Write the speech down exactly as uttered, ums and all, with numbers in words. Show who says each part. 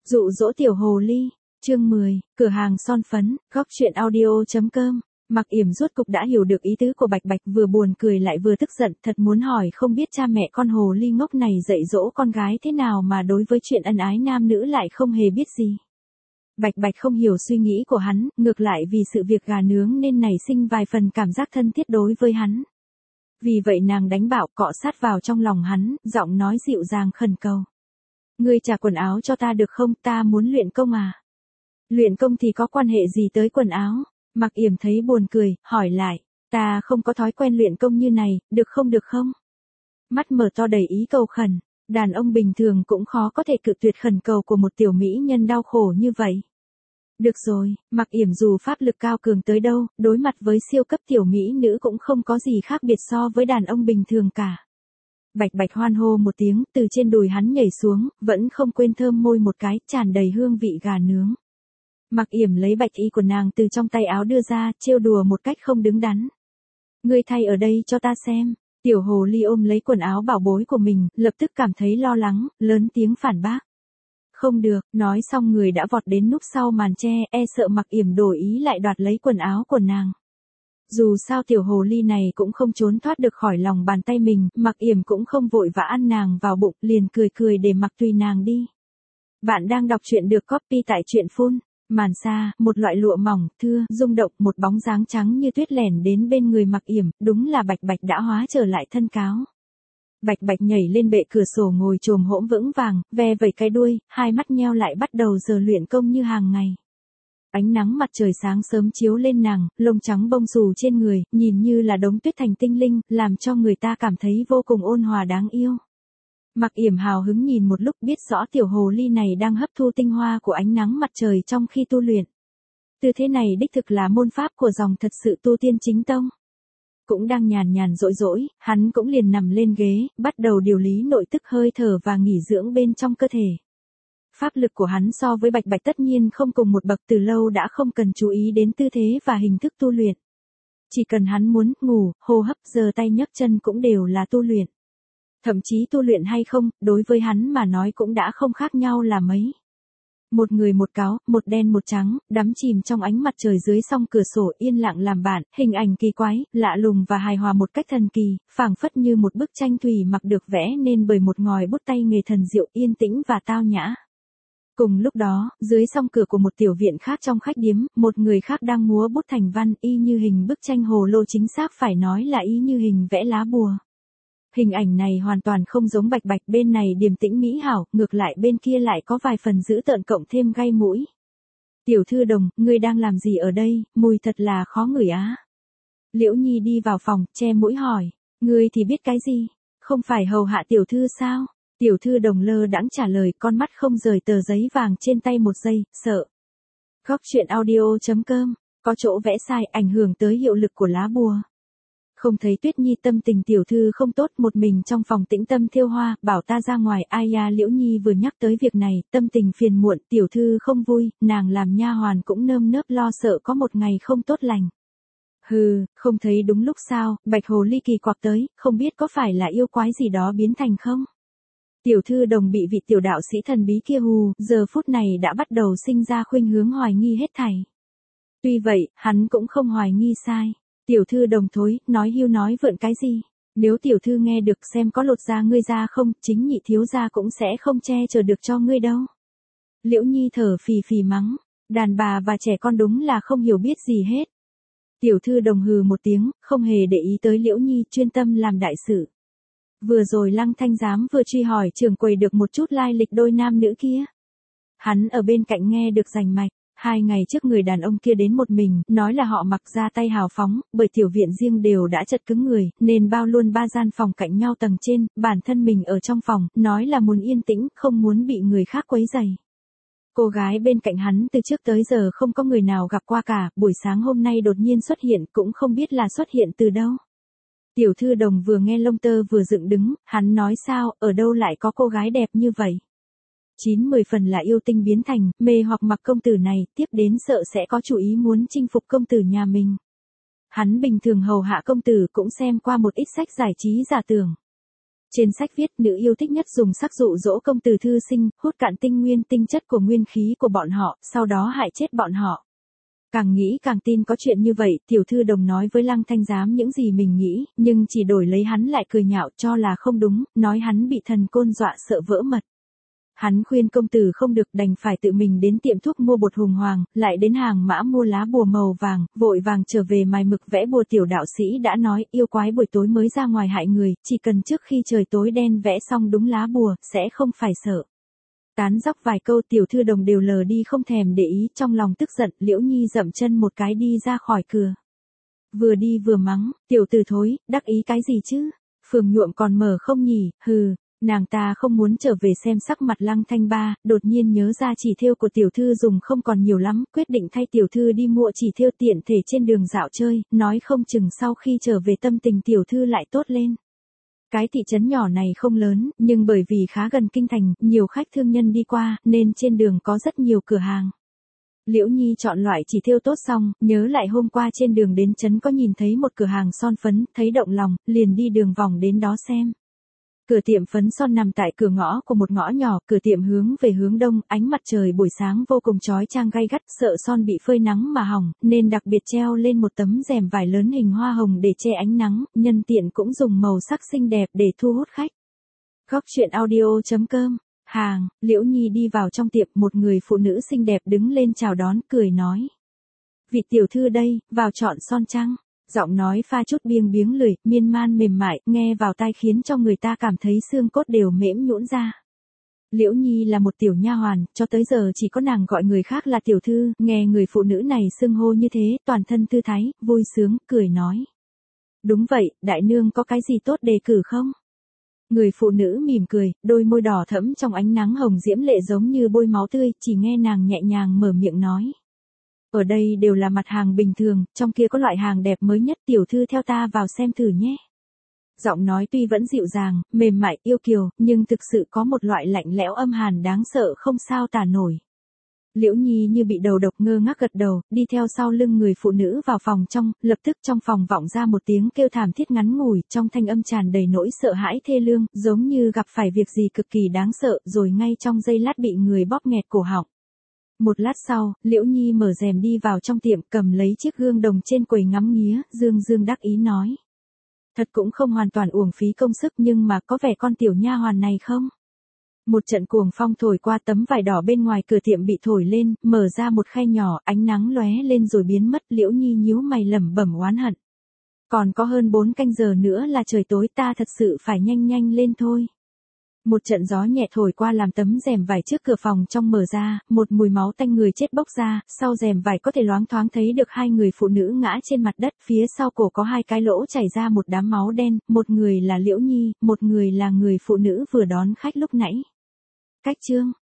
Speaker 1: Dụ dỗ tiểu hồ ly, chương mười, cửa hàng son phấn, góc truyện audio.com. Mặc Yểm rốt cục đã hiểu được ý tứ của Bạch Bạch, vừa buồn cười lại vừa tức giận, thật muốn hỏi không biết cha mẹ con hồ ly ngốc này dạy dỗ con gái thế nào mà đối với chuyện ân ái nam nữ lại không hề biết gì. Bạch Bạch không hiểu suy nghĩ của hắn, ngược lại vì sự việc gà nướng nên nảy sinh vài phần cảm giác thân thiết đối với hắn. Vì vậy nàng đánh bạo cọ sát vào trong lòng hắn, giọng nói dịu dàng khẩn cầu. Ngươi trả quần áo cho ta được không, ta muốn luyện công à? Luyện công thì có quan hệ gì tới quần áo? Mặc Yểm thấy buồn cười, hỏi lại, ta không có thói quen luyện công như này, được không được không? Mắt mở to đầy ý cầu khẩn, đàn ông bình thường cũng khó có thể cự tuyệt khẩn cầu của một tiểu mỹ nhân đau khổ như vậy. Được rồi, Mặc Yểm dù pháp lực cao cường tới đâu, đối mặt với siêu cấp tiểu mỹ nữ cũng không có gì khác biệt so với đàn ông bình thường cả. Bạch Bạch hoan hô một tiếng, từ trên đùi hắn nhảy xuống, vẫn không quên thơm môi một cái, tràn đầy hương vị gà nướng. Mặc Yểm lấy bạch y của nàng từ trong tay áo đưa ra, trêu đùa một cách không đứng đắn. Ngươi thay ở đây cho ta xem. Tiểu hồ ly ôm lấy quần áo bảo bối của mình, lập tức cảm thấy lo lắng, lớn tiếng phản bác. Không được, nói xong người đã vọt đến núp sau màn che, e sợ Mặc Yểm đổi ý lại đoạt lấy quần áo của nàng. Dù sao tiểu hồ ly này cũng không trốn thoát được khỏi lòng bàn tay mình, Mặc Yểm cũng không vội vã ăn nàng vào bụng, liền cười cười để mặc tùy nàng đi. Bạn đang đọc truyện được copy tại truyện phun. Màn xa, một loại lụa mỏng, thưa, rung động, một bóng dáng trắng như tuyết lẻn đến bên người Mặc Yểm, đúng là Bạch Bạch đã hóa trở lại thân cáo. Bạch Bạch nhảy lên bệ cửa sổ ngồi chồm hỗn vững vàng, ve vẩy cái đuôi, hai mắt nheo lại bắt đầu giờ luyện công như hàng ngày. Ánh nắng mặt trời sáng sớm chiếu lên nàng, lông trắng bông xù trên người, nhìn như là đống tuyết thành tinh linh, làm cho người ta cảm thấy vô cùng ôn hòa đáng yêu. Mặc Yểm hào hứng nhìn một lúc, biết rõ tiểu hồ ly này đang hấp thu tinh hoa của ánh nắng mặt trời trong khi tu luyện. Tư thế này đích thực là môn pháp của dòng thật sự tu tiên chính tông. Cũng đang nhàn nhàn rỗi rỗi, hắn cũng liền nằm lên ghế, bắt đầu điều lý nội tức hơi thở và nghỉ dưỡng bên trong cơ thể. Pháp lực của hắn so với Bạch Bạch tất nhiên không cùng một bậc, từ lâu đã không cần chú ý đến tư thế và hình thức tu luyện. Chỉ cần hắn muốn ngủ, hô hấp, giơ tay nhấc chân cũng đều là tu luyện. Thậm chí tu luyện hay không, đối với hắn mà nói cũng đã không khác nhau là mấy. Một người một cáo, một đen một trắng, đắm chìm trong ánh mặt trời dưới song cửa sổ yên lặng làm bạn, hình ảnh kỳ quái, lạ lùng và hài hòa một cách thần kỳ, phảng phất như một bức tranh thủy mặc được vẽ nên bởi một ngòi bút tay nghề thần diệu, yên tĩnh và tao nhã. Cùng lúc đó, dưới song cửa của một tiểu viện khác trong khách điếm, một người khác đang múa bút thành văn, y như hình bức tranh hồ lô, chính xác phải nói là y như hình vẽ lá bùa. Hình ảnh này hoàn toàn không giống Bạch Bạch, bên này điềm tĩnh mỹ hảo, ngược lại bên kia lại có vài phần dữ tợn cộng thêm gai mũi. Tiểu thư Đồng, ngươi đang làm gì ở đây, mùi thật là khó ngửi á. Liễu Nhi đi vào phòng, che mũi hỏi, ngươi thì biết cái gì, không phải hầu hạ tiểu thư sao? Tiểu thư Đồng lơ đãng trả lời, con mắt không rời tờ giấy vàng trên tay một giây, sợ. Góc truyện audio.com, có chỗ vẽ sai ảnh hưởng tới hiệu lực của lá bùa. Không thấy Tuyết Nhi, tâm tình tiểu thư không tốt, một mình trong phòng tĩnh tâm thêu hoa, bảo ta ra ngoài. Ai ya, Liễu Nhi vừa nhắc tới việc này, tâm tình phiền muộn, tiểu thư không vui, nàng làm nha hoàn cũng nơm nớp lo sợ có một ngày không tốt lành. Hừ, không thấy đúng lúc sao, Bạch hồ ly kỳ quặc tới, không biết có phải là yêu quái gì đó biến thành không? Tiểu thư Đồng bị vị tiểu đạo sĩ thần bí kia hù, giờ phút này đã bắt đầu sinh ra khuynh hướng hoài nghi hết thảy. Tuy vậy, hắn cũng không hoài nghi sai. Tiểu thư Đồng thối, nói hưu nói vượn cái gì? Nếu tiểu thư nghe được xem có lột da ngươi ra không, chính nhị thiếu gia cũng sẽ không che chở được cho ngươi đâu. Liễu Nhi thở phì phì mắng, đàn bà và trẻ con đúng là không hiểu biết gì hết. Tiểu thư Đồng hừ một tiếng, không hề để ý tới Liễu Nhi, chuyên tâm làm đại sự. Vừa rồi Lăng Thanh Giám vừa truy hỏi trưởng quầy được một chút lai lịch đôi nam nữ kia. Hắn ở bên cạnh nghe được rành mạch. Hai ngày trước người đàn ông kia đến một mình, nói là họ mặc ra tay hào phóng, bởi tiểu viện riêng đều đã chật cứng người, nên bao luôn ba gian phòng cạnh nhau tầng trên, bản thân mình ở trong phòng, nói là muốn yên tĩnh, không muốn bị người khác quấy rầy. Cô gái bên cạnh hắn từ trước tới giờ không có người nào gặp qua cả, buổi sáng hôm nay đột nhiên xuất hiện, cũng không biết là xuất hiện từ đâu. Tiểu thư Đồng vừa nghe lông tơ vừa dựng đứng, hắn nói sao, ở đâu lại có cô gái đẹp như vậy? Chín mười phần là yêu tinh biến thành, mê hoặc mặc công tử này, tiếp đến sợ sẽ có chủ ý muốn chinh phục công tử nhà mình. Hắn bình thường hầu hạ công tử cũng xem qua một ít sách giải trí giả tưởng. Trên sách viết nữ yêu thích nhất dùng sắc dụ dỗ công tử thư sinh, hút cạn tinh nguyên tinh chất của nguyên khí của bọn họ, sau đó hại chết bọn họ. Càng nghĩ càng tin có chuyện như vậy, tiểu thư đồng nói với Lăng Thanh Giám những gì mình nghĩ, nhưng chỉ đổi lấy hắn lại cười nhạo cho là không đúng, nói hắn bị thần côn dọa sợ vỡ mật. Hắn khuyên công tử không được, đành phải tự mình đến tiệm thuốc mua bột hùng hoàng, lại đến hàng mã mua lá bùa màu vàng, vội vàng trở về mài mực vẽ bùa. Tiểu đạo sĩ đã nói, yêu quái buổi tối mới ra ngoài hại người, chỉ cần trước khi trời tối đen vẽ xong đúng lá bùa, sẽ không phải sợ. Tán dóc vài câu tiểu thư đồng đều lờ đi không thèm để ý, trong lòng tức giận, Liễu Nhi dậm chân một cái đi ra khỏi cửa. Vừa đi vừa mắng, tiểu tử thối, đắc ý cái gì chứ? Phường nhuộm còn mở không nhỉ, hừ. Nàng ta không muốn trở về xem sắc mặt Lăng Thanh Ba, đột nhiên nhớ ra chỉ thêu của tiểu thư dùng không còn nhiều lắm, quyết định thay tiểu thư đi mua chỉ thêu tiện thể trên đường dạo chơi, nói không chừng sau khi trở về tâm tình tiểu thư lại tốt lên. Cái thị trấn nhỏ này không lớn, nhưng bởi vì khá gần kinh thành, nhiều khách thương nhân đi qua, nên trên đường có rất nhiều cửa hàng. Liễu Nhi chọn loại chỉ thêu tốt xong, nhớ lại hôm qua trên đường đến trấn có nhìn thấy một cửa hàng son phấn, thấy động lòng, liền đi đường vòng đến đó xem. Cửa tiệm phấn son nằm tại cửa ngõ của một ngõ nhỏ, cửa tiệm hướng về hướng đông, ánh mặt trời buổi sáng vô cùng chói chang gay gắt, sợ son bị phơi nắng mà hỏng, nên đặc biệt treo lên một tấm rèm vải lớn hình hoa hồng để che ánh nắng, nhân tiện cũng dùng màu sắc xinh đẹp để thu hút khách. Góc truyện audio chấm com, hàng, Liễu Nhi đi vào trong tiệm, một người phụ nữ xinh đẹp đứng lên chào đón, cười nói. Vị tiểu thư đây, vào chọn son chăng? Giọng nói pha chút biếng biếng lười, miên man mềm mại, nghe vào tai khiến cho người ta cảm thấy xương cốt đều mễm nhũn ra. Liễu Nhi là một tiểu nha hoàn, cho tới giờ chỉ có nàng gọi người khác là tiểu thư, nghe người phụ nữ này xưng hô như thế, toàn thân thư thái, vui sướng, cười nói. Đúng vậy, đại nương có cái gì tốt đề cử không? Người phụ nữ mỉm cười, đôi môi đỏ thẫm trong ánh nắng hồng diễm lệ giống như bôi máu tươi, chỉ nghe nàng nhẹ nhàng mở miệng nói. Ở đây đều là mặt hàng bình thường, trong kia có loại hàng đẹp mới nhất, tiểu thư theo ta vào xem thử nhé. Giọng nói tuy vẫn dịu dàng, mềm mại, yêu kiều, nhưng thực sự có một loại lạnh lẽo âm hàn đáng sợ không sao tả nổi. Liễu Nhi như bị đầu độc ngơ ngác gật đầu, đi theo sau lưng người phụ nữ vào phòng trong, lập tức trong phòng vọng ra một tiếng kêu thảm thiết ngắn ngủi, trong thanh âm tràn đầy nỗi sợ hãi thê lương, giống như gặp phải việc gì cực kỳ đáng sợ, rồi ngay trong giây lát bị người bóp nghẹt cổ họng. Một lát sau, Liễu Nhi mở rèm đi vào trong tiệm, cầm lấy chiếc gương đồng trên quầy ngắm nghía, dương dương đắc ý nói. Thật cũng không hoàn toàn uổng phí công sức, nhưng mà có vẻ con tiểu nha hoàn này không? Một trận cuồng phong thổi qua, tấm vải đỏ bên ngoài cửa tiệm bị thổi lên, mở ra một khe nhỏ, ánh nắng lóe lên rồi biến mất. Liễu Nhi nhíu mày lẩm bẩm oán hận. Còn có hơn bốn canh giờ nữa là trời tối, ta thật sự phải nhanh nhanh lên thôi. Một trận gió nhẹ thổi qua làm tấm rèm vải trước cửa phòng trong mở ra, một mùi máu tanh người chết bốc ra, sau rèm vải có thể loáng thoáng thấy được hai người phụ nữ ngã trên mặt đất, phía sau cổ có hai cái lỗ chảy ra một đám máu đen, một người là Liễu Nhi, một người là người phụ nữ vừa đón khách lúc nãy. Cách chương